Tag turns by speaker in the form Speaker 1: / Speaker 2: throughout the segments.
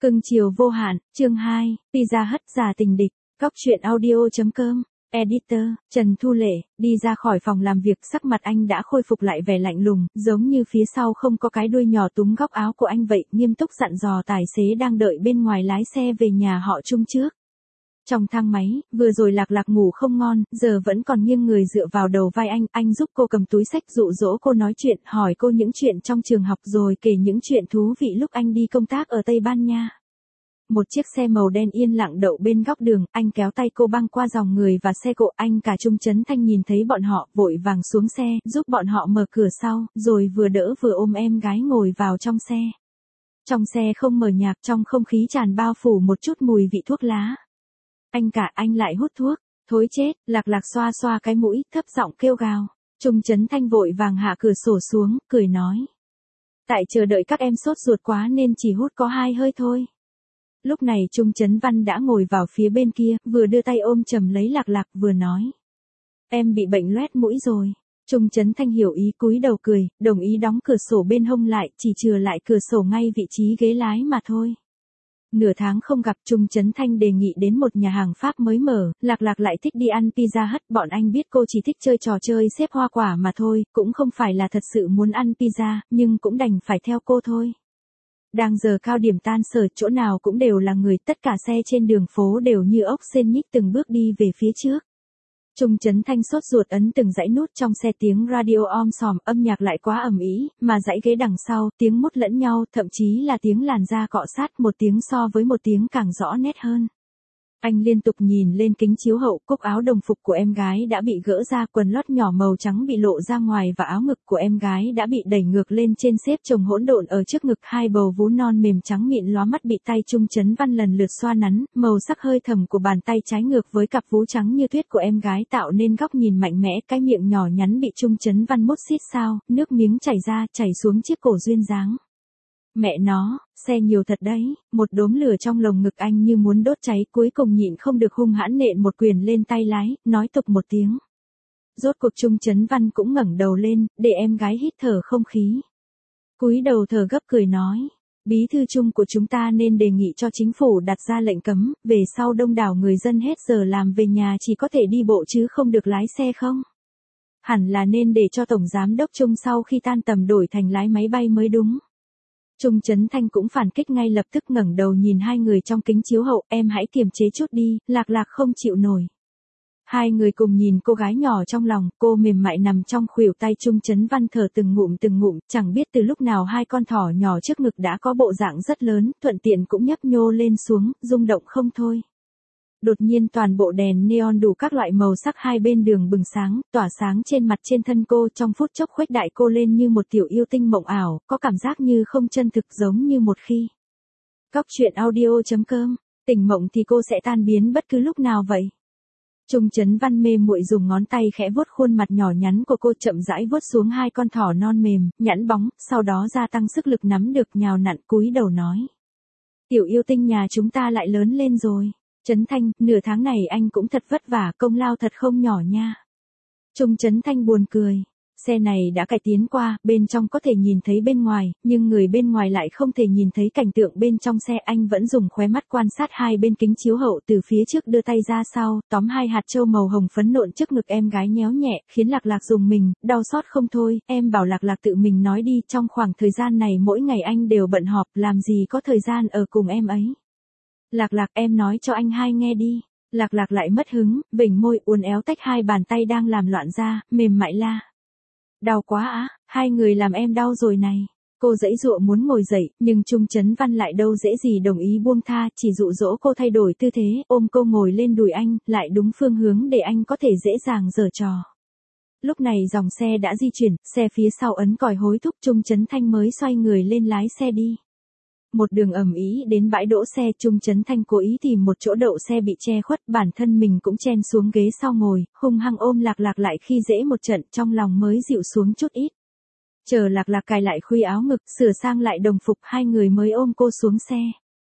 Speaker 1: Cưng chiều vô hạn, chương 2, Pizza Hut giả tình địch, Góc truyện audio.com, Editor, Trần Thu Lệ, đi ra khỏi phòng làm việc sắc mặt anh đã khôi phục lại vẻ lạnh lùng, giống như phía sau không có cái đuôi nhỏ túm góc áo của anh vậy, nghiêm túc dặn dò tài xế đang đợi bên ngoài lái xe về nhà họ Chung trước. Trong thang máy, vừa rồi Lạc Lạc ngủ không ngon, giờ vẫn còn nghiêng người dựa vào đầu vai anh giúp cô cầm túi xách dụ dỗ cô nói chuyện, hỏi cô những chuyện trong trường học rồi kể những chuyện thú vị lúc anh đi công tác ở Tây Ban Nha. Một chiếc xe màu đen yên lặng đậu bên góc đường, anh kéo tay cô băng qua dòng người và xe cộ, anh cả Chung Trấn Thanh nhìn thấy bọn họ, vội vàng xuống xe, giúp bọn họ mở cửa sau, rồi vừa đỡ vừa ôm em gái ngồi vào trong xe. Trong xe không mở nhạc, trong không khí tràn bao phủ một chút mùi vị thuốc lá. Anh lại hút thuốc, thối chết, Lạc Lạc xoa xoa cái mũi, thấp giọng kêu gào. Chung Trấn Thanh vội vàng hạ cửa sổ xuống, cười nói. Tại chờ đợi các em sốt ruột quá nên chỉ hút có 2 hơi thôi. Lúc này Chung Trấn Văn đã ngồi vào phía bên kia, vừa đưa tay ôm chầm lấy Lạc Lạc vừa nói. Em bị bệnh loét mũi rồi. Chung Trấn Thanh hiểu ý cúi đầu cười, đồng ý đóng cửa sổ bên hông lại, chỉ chừa lại cửa sổ ngay vị trí ghế lái mà thôi. Nửa tháng không gặp, Chung Trấn Thanh đề nghị đến một nhà hàng Pháp mới mở, Lạc Lạc lại thích đi ăn Pizza Hut, bọn anh biết cô chỉ thích chơi trò chơi xếp hoa quả mà thôi, cũng không phải là thật sự muốn ăn pizza, nhưng cũng đành phải theo cô thôi. Đang giờ cao điểm tan sở, chỗ nào cũng đều là người, tất cả xe trên đường phố đều như ốc sên nhích từng bước đi về phía trước. Chung Trấn Thanh sốt ruột ấn từng dãy nút trong xe, tiếng radio om sòm, âm nhạc lại quá ầm ĩ, mà dãy ghế đằng sau, tiếng mút lẫn nhau, thậm chí là tiếng làn da cọ sát, một tiếng so với một tiếng càng rõ nét hơn. Anh liên tục nhìn lên kính chiếu hậu, cúc áo đồng phục của em gái đã bị gỡ ra, quần lót nhỏ màu trắng bị lộ ra ngoài và áo ngực của em gái đã bị đẩy ngược lên trên, xếp chồng hỗn độn ở trước ngực, 2 bầu vú non mềm trắng mịn lóa mắt bị tay Chung Trấn Văn lần lượt xoa nắn, màu sắc hơi thầm của bàn tay trái ngược với cặp vú trắng như tuyết của em gái tạo nên góc nhìn mạnh mẽ, cái miệng nhỏ nhắn bị Chung Trấn Văn mút xít sao, nước miếng chảy ra, chảy xuống chiếc cổ duyên dáng. Mẹ nó, xe nhiều thật đấy, một đốm lửa trong lồng ngực anh như muốn đốt cháy, cuối cùng nhịn không được hung hãn nện một quyền lên tay lái, nói tục một tiếng. Rốt cuộc Chung Trấn Văn cũng ngẩng đầu lên, để em gái hít thở không khí. Cúi đầu thở gấp cười nói, bí thư Chung của chúng ta nên đề nghị cho chính phủ đặt ra lệnh cấm, về sau đông đảo người dân hết giờ làm về nhà chỉ có thể đi bộ chứ không được lái xe không? Hẳn là nên để cho Tổng Giám đốc Chung sau khi tan tầm đổi thành lái máy bay mới đúng. Chung Trấn Thanh cũng phản kích ngay lập tức, ngẩng đầu nhìn hai người trong kính chiếu hậu, em hãy kiềm chế chút đi, Lạc Lạc không chịu nổi. Hai người cùng nhìn cô gái nhỏ trong lòng, cô mềm mại nằm trong khuỷu tay Chung Trấn Văn thở từng ngụm, chẳng biết từ lúc nào 2 con thỏ nhỏ trước ngực đã có bộ dạng rất lớn, thuận tiện cũng nhấp nhô lên xuống, rung động không thôi. Đột nhiên toàn bộ đèn neon đủ các loại màu sắc hai bên đường bừng sáng, tỏa sáng trên mặt trên thân cô, trong phút chốc khuếch đại cô lên như một tiểu yêu tinh mộng ảo, có cảm giác như không chân thực, giống như một khi. Góc truyện audio.com, tỉnh mộng thì cô sẽ tan biến bất cứ lúc nào vậy. Chung Trấn Văn mê muội dùng ngón tay khẽ vuốt khuôn mặt nhỏ nhắn của cô, chậm rãi vuốt xuống 2 con thỏ non mềm, nhẵn bóng, sau đó gia tăng sức lực nắm được, nhào nặn, cúi đầu nói. Tiểu yêu tinh nhà chúng ta lại lớn lên rồi. Trấn Thanh, nửa tháng này anh cũng thật vất vả, công lao thật không nhỏ nha. Chung Trấn Thanh buồn cười. Xe này đã cải tiến qua, bên trong có thể nhìn thấy bên ngoài, nhưng người bên ngoài lại không thể nhìn thấy cảnh tượng bên trong xe. Anh vẫn dùng khóe mắt quan sát hai bên kính chiếu hậu, từ phía trước đưa tay ra sau, tóm 2 hạt châu màu hồng phấn nộn trước ngực em gái nhéo nhẹ, khiến Lạc Lạc rùng mình, đau xót không thôi. Em bảo Lạc Lạc tự mình nói đi, trong khoảng thời gian này mỗi ngày anh đều bận họp, làm gì có thời gian ở cùng em ấy. Lạc Lạc, em nói cho anh hai nghe đi. Lạc Lạc lại mất hứng, vểnh môi, uốn éo tách 2 bàn tay đang làm loạn ra, mềm mại la. Đau quá á, hai người làm em đau rồi này. Cô giãy giụa muốn ngồi dậy, nhưng Chung Trấn Văn lại đâu dễ gì đồng ý buông tha, chỉ dụ dỗ cô thay đổi tư thế, ôm cô ngồi lên đùi anh, lại đúng phương hướng để anh có thể dễ dàng giở trò. Lúc này dòng xe đã di chuyển, xe phía sau ấn còi hối thúc, Chung Trấn Thanh mới xoay người lên lái xe đi. Một đường ầm ĩ đến bãi đỗ xe, Chung Trấn Thanh cố ý tìm một chỗ đậu xe bị che khuất, bản thân mình cũng chen xuống ghế sau ngồi, hung hăng ôm Lạc Lạc lại khi dễ một trận, trong lòng mới dịu xuống chút ít. Chờ Lạc Lạc cài lại khuy áo ngực, sửa sang lại đồng phục, hai người mới ôm cô xuống xe.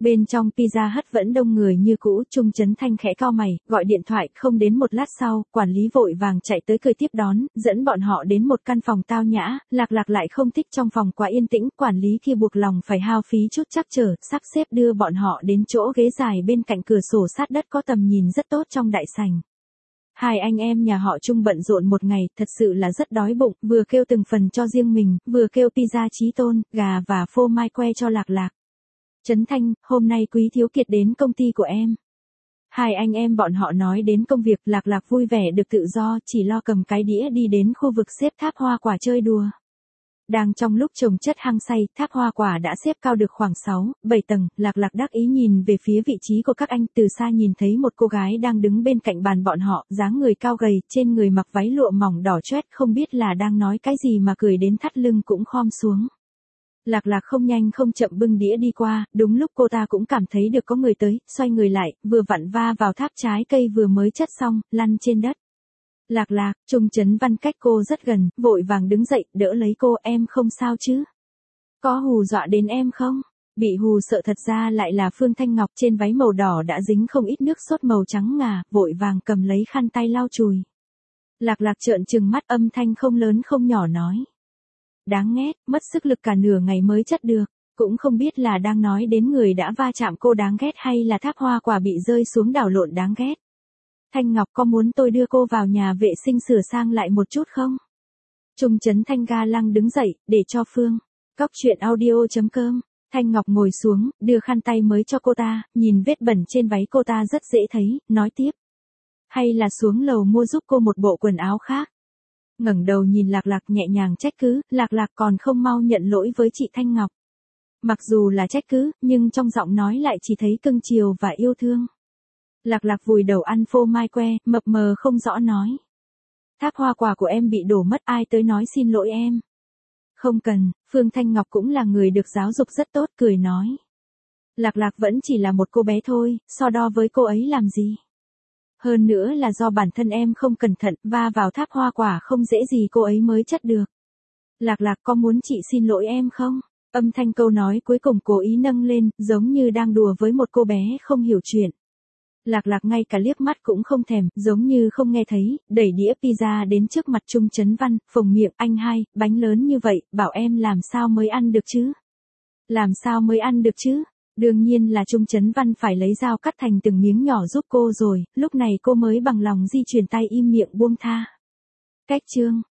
Speaker 1: Bên trong Pizza Hut vẫn đông người như cũ, Trung Chấn Thanh khẽ cau mày, gọi điện thoại, không đến một lát sau, quản lý vội vàng chạy tới cười tiếp đón, dẫn bọn họ đến một căn phòng tao nhã, Lạc Lạc lại không thích trong phòng quá yên tĩnh, quản lý kia buộc lòng phải hao phí chút trắc trở, sắp xếp đưa bọn họ đến chỗ ghế dài bên cạnh cửa sổ sát đất có tầm nhìn rất tốt trong đại sảnh. Hai anh em nhà họ Trung bận rộn một ngày, thật sự là rất đói bụng, vừa kêu từng phần cho riêng mình, vừa kêu pizza chí tôn, gà và phô mai que cho Lạc Lạc. Trấn Thanh, hôm nay Quý Thiếu Kiệt đến công ty của em. Hai anh em bọn họ nói đến công việc, Lạc Lạc vui vẻ được tự do, chỉ lo cầm cái đĩa đi đến khu vực xếp tháp hoa quả chơi đùa. Đang trong lúc trồng chất hăng say, tháp hoa quả đã xếp cao được khoảng 6-7 tầng, Lạc Lạc đắc ý nhìn về phía vị trí của các anh, từ xa nhìn thấy một cô gái đang đứng bên cạnh bàn bọn họ, dáng người cao gầy, trên người mặc váy lụa mỏng đỏ chót, không biết là đang nói cái gì mà cười đến thắt lưng cũng khom xuống. Lạc Lạc không nhanh không chậm bưng đĩa đi qua, đúng lúc cô ta cũng cảm thấy được có người tới, xoay người lại, vừa vặn va vào tháp trái cây vừa mới chất xong, lăn trên đất. Lạc Lạc, Trung Chấn Văn cách cô rất gần, vội vàng đứng dậy, đỡ lấy cô, em không sao chứ? Có hù dọa đến em không? Bị hù sợ thật ra lại là Phương Thanh Ngọc, trên váy màu đỏ đã dính không ít nước sốt màu trắng ngà, vội vàng cầm lấy khăn tay lau chùi. Lạc Lạc trợn trừng mắt, âm thanh không lớn không nhỏ nói. Đáng ghét, mất sức lực cả nửa ngày mới chất được, cũng không biết là đang nói đến người đã va chạm cô đáng ghét hay là tháp hoa quả bị rơi xuống đảo lộn đáng ghét. Thanh Ngọc có muốn tôi đưa cô vào nhà vệ sinh sửa sang lại một chút không? Trung Chấn Thanh ga lăng đứng dậy, để cho Phương. Cóc truyện audio.com. Thanh Ngọc ngồi xuống, đưa khăn tay mới cho cô ta, nhìn vết bẩn trên váy cô ta rất dễ thấy, nói tiếp. Hay là xuống lầu mua giúp cô một bộ quần áo khác? Ngẩng đầu nhìn Lạc Lạc nhẹ nhàng trách cứ, Lạc Lạc còn không mau nhận lỗi với chị Thanh Ngọc. Mặc dù là trách cứ, nhưng trong giọng nói lại chỉ thấy cưng chiều và yêu thương. Lạc Lạc vùi đầu ăn phô mai que, mập mờ không rõ nói. Tháp hoa quả của em bị đổ mất, ai tới nói xin lỗi em. Không cần, Phương Thanh Ngọc cũng là người được giáo dục rất tốt, cười nói. Lạc Lạc vẫn chỉ là một cô bé thôi, so đo với cô ấy làm gì. Hơn nữa là do bản thân em không cẩn thận, va vào tháp hoa quả không dễ gì cô ấy mới chất được. Lạc Lạc có muốn chị xin lỗi em không? Âm thanh câu nói cuối cùng cố ý nâng lên, giống như đang đùa với một cô bé không hiểu chuyện. Lạc Lạc ngay cả liếc mắt cũng không thèm, giống như không nghe thấy, đẩy đĩa pizza đến trước mặt Trung Chấn Văn, phồng miệng, anh hai, bánh lớn như vậy, bảo em làm sao mới ăn được chứ? Làm sao mới ăn được chứ? Đương nhiên là Trung Chấn Văn phải lấy dao cắt thành từng miếng nhỏ giúp cô rồi, lúc này cô mới bằng lòng di chuyển tay im miệng buông tha. Cách chương.